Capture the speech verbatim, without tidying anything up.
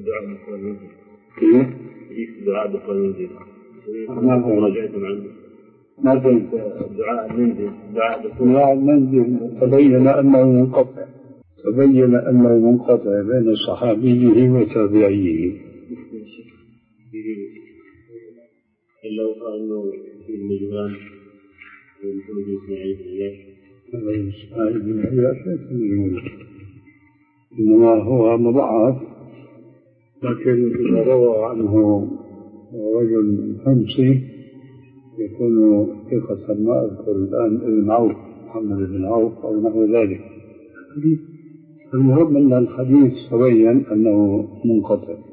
الدعاء بقول منزل كيف الدعاء بقول منزل راجعتم عنه ما فهمت الدعاء المنزل دعاء المنزل تبين أنه منقطع تبين أنه منقطع بين صحابيه وتابعيه إلا وقال أنه في المجمال ويقول بإسماعيل بن عياش هذا إسماعيل بن عياش ليس مجمولا إنما هو مضاعف لكن إذا روى عنه رجل حمصي يكون ثقة ما أذكر الآن ابن عوف محمد بن عوف أو نحو ذلك. المهم أن الحديث تبين أنه منقطع.